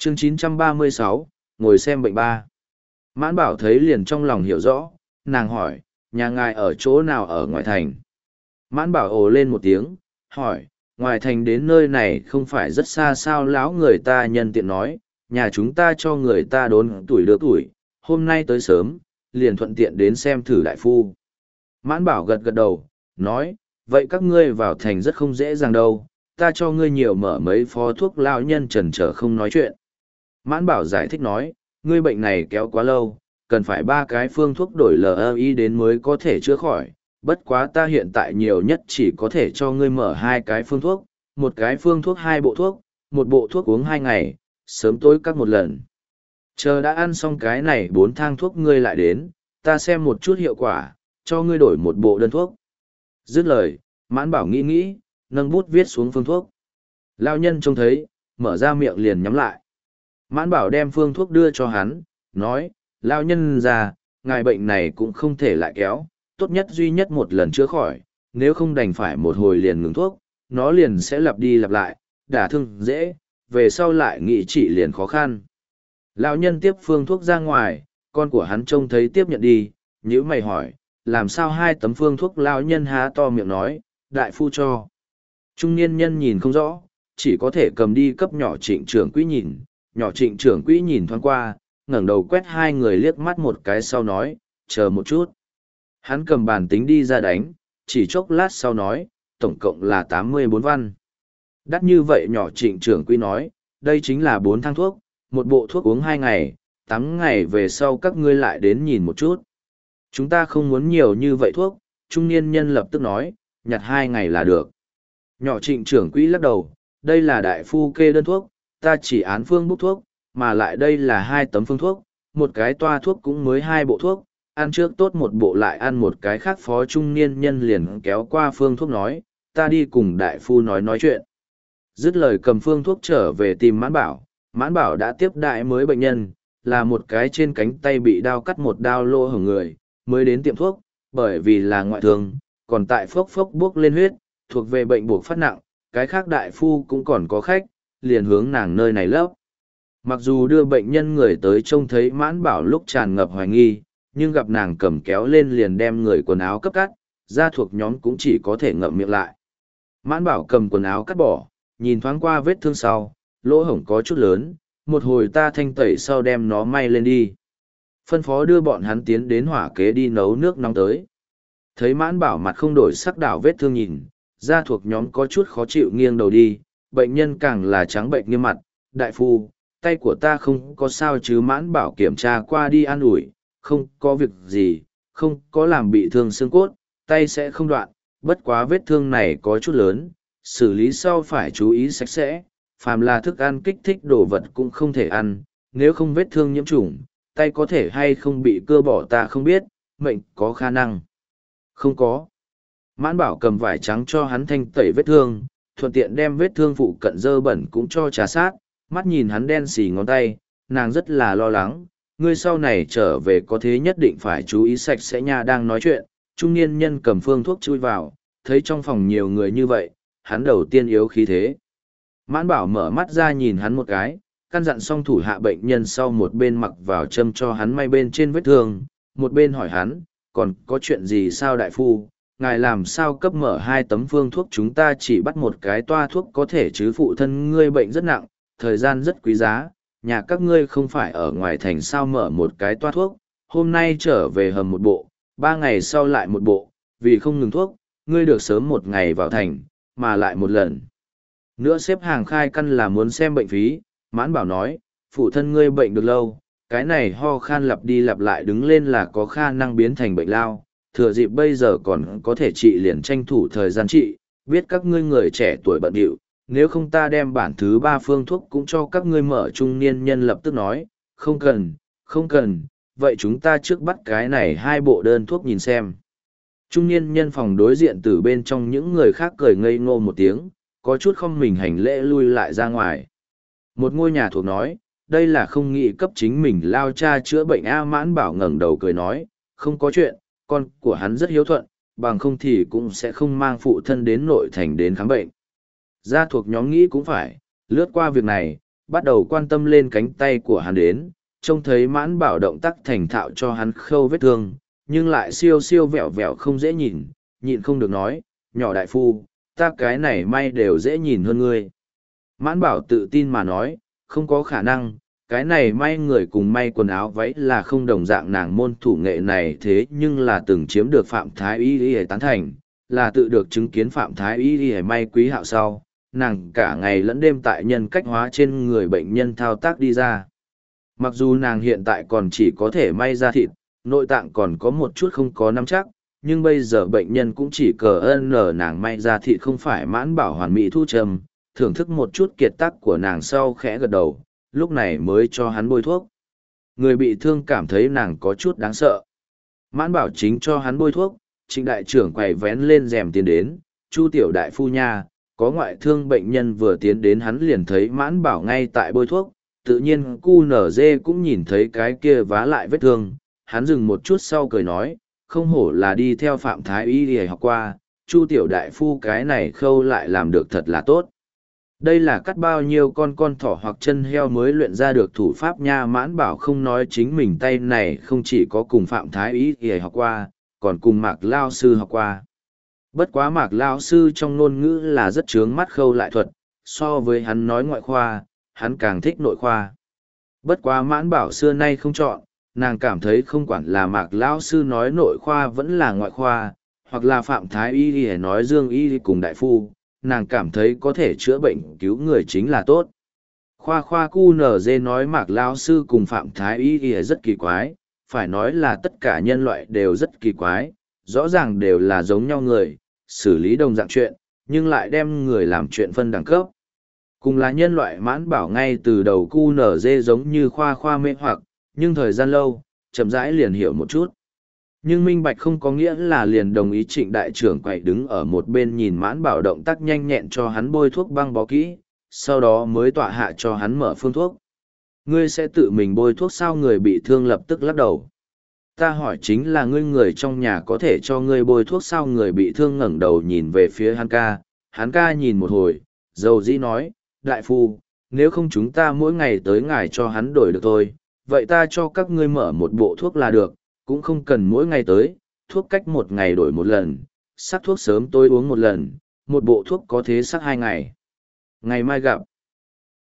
Chương 936, ngồi xem bệnh ba. Mãn Bảo thấy liền trong lòng hiểu rõ, nàng hỏi, nhà ngài ở chỗ nào ở ngoài thành? Mãn Bảo ồ lên một tiếng, hỏi, ngoài thành đến nơi này không phải rất xa sao? Lão người ta nhân tiện nói, nhà chúng ta cho người ta đốn tuổi đưa tuổi, hôm nay tới sớm, liền thuận tiện đến xem thử đại phu. Mãn Bảo gật gật đầu, nói, vậy các ngươi vào thành rất không dễ dàng đâu, ta cho ngươi nhiều mở mấy phó thuốc. Lão nhân chần chờ không nói chuyện. Mãn Bảo giải thích nói, ngươi bệnh này kéo quá lâu, cần phải 3 cái phương thuốc đổi LI đến mới có thể chữa khỏi. Bất quá ta hiện tại nhiều nhất chỉ có thể cho ngươi mở 2 cái phương thuốc, một cái phương thuốc 2 bộ thuốc, một bộ thuốc uống 2 ngày, sớm tối các một lần. Chờ đã ăn xong cái này 4 thang thuốc ngươi lại đến, ta xem một chút hiệu quả, cho ngươi đổi một bộ đơn thuốc. Dứt lời, Mãn Bảo nghĩ nghĩ, nâng bút viết xuống phương thuốc. Lão nhân trông thấy, mở ra miệng liền nhắm lại. Mãn Bảo đem phương thuốc đưa cho hắn, nói, lão nhân già, ngài bệnh này cũng không thể lại kéo, tốt nhất duy nhất một lần chữa khỏi, nếu không đành phải một hồi liền ngừng thuốc, nó liền sẽ lặp đi lặp lại, đả thương dễ, về sau lại nghị trị liền khó khăn. Lão nhân tiếp phương thuốc ra ngoài, con của hắn trông thấy tiếp nhận đi, nhíu mày hỏi, làm sao 2 tấm phương thuốc? Lão nhân há to miệng nói, đại phu cho. Trung niên nhân nhìn không rõ, chỉ có thể cầm đi cấp nhỏ Trịnh trưởng quỹ nhìn. Nhỏ Trịnh trưởng quỹ nhìn thoáng qua, ngẩng đầu quét 2 người liếc mắt một cái sau nói, chờ một chút. Hắn cầm bàn tính đi ra đánh, chỉ chốc lát sau nói, tổng cộng là 84 văn. Đắt như vậy? Nhỏ Trịnh trưởng quỹ nói, đây chính là 4 thang thuốc, một bộ thuốc uống 2 ngày, 8 ngày về sau các ngươi lại đến nhìn một chút. Chúng ta không muốn nhiều như vậy thuốc. Trung niên nhân lập tức nói, nhặt 2 ngày là được. Nhỏ Trịnh trưởng quỹ lắc đầu, đây là đại phu kê đơn thuốc, ta chỉ án phương bút thuốc, mà lại đây là 2 tấm phương thuốc, một cái toa thuốc cũng mới 2 bộ thuốc, ăn trước tốt một bộ lại ăn một cái khác. Phó trung niên nhân liền kéo qua phương thuốc nói, ta đi cùng đại phu nói chuyện. Dứt lời cầm phương thuốc trở về tìm Mãn Bảo. Mãn Bảo đã tiếp đại mới bệnh nhân, là một cái trên cánh tay bị đao cắt một đao lỗ hổng người, mới đến tiệm thuốc, bởi vì là ngoại thương, còn tại phốc phốc buốc lên huyết, thuộc về bệnh buộc phát nặng, cái khác đại phu cũng còn có khách, liền hướng nàng nơi này lấp. Mặc dù đưa bệnh nhân người tới trông thấy Mãn Bảo lúc tràn ngập hoài nghi, nhưng gặp nàng cầm kéo lên liền đem người quần áo cấp cắt, gia thuộc nhóm cũng chỉ có thể ngậm miệng lại. Mãn Bảo cầm quần áo cắt bỏ, nhìn thoáng qua vết thương sau, lỗ hổng có chút lớn, một hồi ta thanh tẩy sau đem nó may lên đi. Phân phó đưa bọn hắn tiến đến hỏa kế đi nấu nước nóng tới. Thấy Mãn Bảo mặt không đổi sắc đảo vết thương nhìn, gia thuộc nhóm có chút khó chịu nghiêng đầu đi, bệnh nhân càng là trắng bệnh nghiêm mặt, đại phu, tay của ta không có sao chứ? Mãn Bảo kiểm tra qua đi an ủi, không có việc gì, không có làm bị thương xương cốt, tay sẽ không đoạn, bất quá vết thương này có chút lớn, xử lý sau phải chú ý sạch sẽ, phàm là thức ăn kích thích đồ vật cũng không thể ăn, nếu không vết thương nhiễm trùng, tay có thể hay không bị cưa bỏ ta không biết, mệnh có khả năng. Không có. Mãn Bảo cầm vải trắng cho hắn thanh tẩy vết thương, thuận tiện đem vết thương phụ cận dơ bẩn cũng cho trà sát, mắt nhìn hắn đen xì ngón tay, nàng rất là lo lắng, ngươi sau này trở về có thế nhất định phải chú ý sạch sẽ nha. Đang nói chuyện, trung niên nhân cầm phương thuốc chui vào, thấy trong phòng nhiều người như vậy, hắn đầu tiên yếu khí thế. Mãn Bảo mở mắt ra nhìn hắn một cái, căn dặn xong thủ hạ bệnh nhân sau một bên mặc vào châm cho hắn may bên trên vết thương, một bên hỏi hắn, còn có chuyện gì sao đại phu, ngài làm sao cấp mở 2 tấm phương thuốc? Chúng ta chỉ bắt một cái toa thuốc có thể chứ? Phụ thân ngươi bệnh rất nặng, thời gian rất quý giá, nhà các ngươi không phải ở ngoài thành sao mở một cái toa thuốc, hôm nay trở về hầm một bộ, 3 ngày sau lại một bộ, vì không ngừng thuốc, ngươi được sớm 1 ngày vào thành, mà lại một lần nữa xếp hàng khai căn là muốn xem bệnh phí. Mãn Bảo nói, phụ thân ngươi bệnh được lâu, cái này ho khan lặp đi lặp lại đứng lên là có khả năng biến thành bệnh lao, thừa dịp bây giờ còn có thể trị liền tranh thủ thời gian trị, biết các ngươi người trẻ tuổi bận rộn, nếu không ta đem bản thứ 3 phương thuốc cũng cho các ngươi mở. Trung niên nhân lập tức nói, không cần, không cần, vậy chúng ta trước bắt cái này 2 bộ đơn thuốc nhìn xem. Trung niên nhân phòng đối diện từ bên trong những người khác cười ngây ngô một tiếng, có chút không mình hành lễ lui lại ra ngoài. Một ngôi nhà thuộc nói, đây là không nghĩ cấp chính mình lao cha chữa bệnh a. Mãn Bảo ngẩng đầu cười nói, không có chuyện, con của hắn rất hiếu thuận, bằng không thì cũng sẽ không mang phụ thân đến nội thành đến khám bệnh. Gia thuộc nhóm nghĩ cũng phải, lướt qua việc này, bắt đầu quan tâm lên cánh tay của hắn đến, trông thấy Mãn Bảo động tác thành thạo cho hắn khâu vết thương, nhưng lại siêu siêu vẹo vẹo không dễ nhìn, nhịn không được nói, nhỏ đại phu, ta cái này may đều dễ nhìn hơn ngươi. Mãn Bảo tự tin mà nói, không có khả năng, cái này may người cùng may quần áo váy là không đồng dạng, nàng môn thủ nghệ này thế nhưng là từng chiếm được Phạm Thái Y Y tán thành, là tự được chứng kiến Phạm Thái Y Y may quý hạo sau, nàng cả ngày lẫn đêm tại nhân cách hóa trên người bệnh nhân thao tác đi ra. Mặc dù nàng hiện tại còn chỉ có thể may ra thịt, nội tạng còn có một chút không có nắm chắc, nhưng bây giờ bệnh nhân cũng chỉ cờ ơn nở nàng may ra thịt không phải Mãn Bảo hoàn mỹ thu trầm, thưởng thức một chút kiệt tác của nàng sau khẽ gật đầu, lúc này mới cho hắn bôi thuốc. Người bị thương cảm thấy nàng có chút đáng sợ. Mãn Bảo chính cho hắn bôi thuốc, Trịnh đại trưởng quầy vén lên rèm tiến đến, Chu tiểu đại phu nha, có ngoại thương bệnh nhân vừa tiến đến hắn liền thấy Mãn Bảo ngay tại bôi thuốc, tự nhiên cu nở dê cũng nhìn thấy cái kia vá lại vết thương, hắn dừng một chút sau cười nói, không hổ là đi theo Phạm Thái Y để học qua, Chu tiểu đại phu cái này khâu lại làm được thật là tốt. Đây là cắt bao nhiêu con thỏ hoặc chân heo mới luyện ra được thủ pháp nha. Mãn Bảo không nói chính mình tay này không chỉ có cùng Phạm Thái Y để học qua, còn cùng Mạc Lao Sư học qua. Bất quá Mạc Lao Sư trong ngôn ngữ là rất trướng mắt khâu lại thuật, so với hắn nói ngoại khoa, hắn càng thích nội khoa. Bất quá Mãn Bảo xưa nay không chọn, nàng cảm thấy không quản là Mạc Lao Sư nói nội khoa vẫn là ngoại khoa, hoặc là Phạm Thái Y để nói Dương Y cùng đại phu, nàng cảm thấy có thể chữa bệnh cứu người chính là tốt. Khoa QNZ nói Mạc Lao Sư cùng Phạm Thái Y rất kỳ quái, phải nói là tất cả nhân loại đều rất kỳ quái, rõ ràng đều là giống nhau người, xử lý đồng dạng chuyện, nhưng lại đem người làm chuyện phân đẳng cấp. Cùng là nhân loại Mãn Bảo ngay từ đầu QNZ giống như khoa mê hoặc, nhưng thời gian lâu, chậm rãi liền hiểu một chút. Nhưng minh bạch không có nghĩa là liền đồng ý. Trịnh đại trưởng quầy đứng ở một bên nhìn Mãn Bảo động tác nhanh nhẹn cho hắn bôi thuốc băng bó kỹ, sau đó mới tọa hạ cho hắn mở phương thuốc. Ngươi sẽ tự mình bôi thuốc sao? Người bị thương lập tức lắc đầu. Ta hỏi chính là ngươi người trong nhà có thể cho ngươi bôi thuốc sao? Người bị thương ngẩng đầu nhìn về phía hắn ca nhìn một hồi, dầu dĩ nói, đại phu, nếu không chúng ta mỗi ngày tới ngài cho hắn đổi được thôi, vậy ta cho các ngươi mở một bộ thuốc là được, cũng không cần mỗi ngày tới, thuốc cách một ngày đổi một lần, sắc thuốc sớm tôi uống một lần, một bộ thuốc có thế sắc 2 ngày. Ngày mai gặp.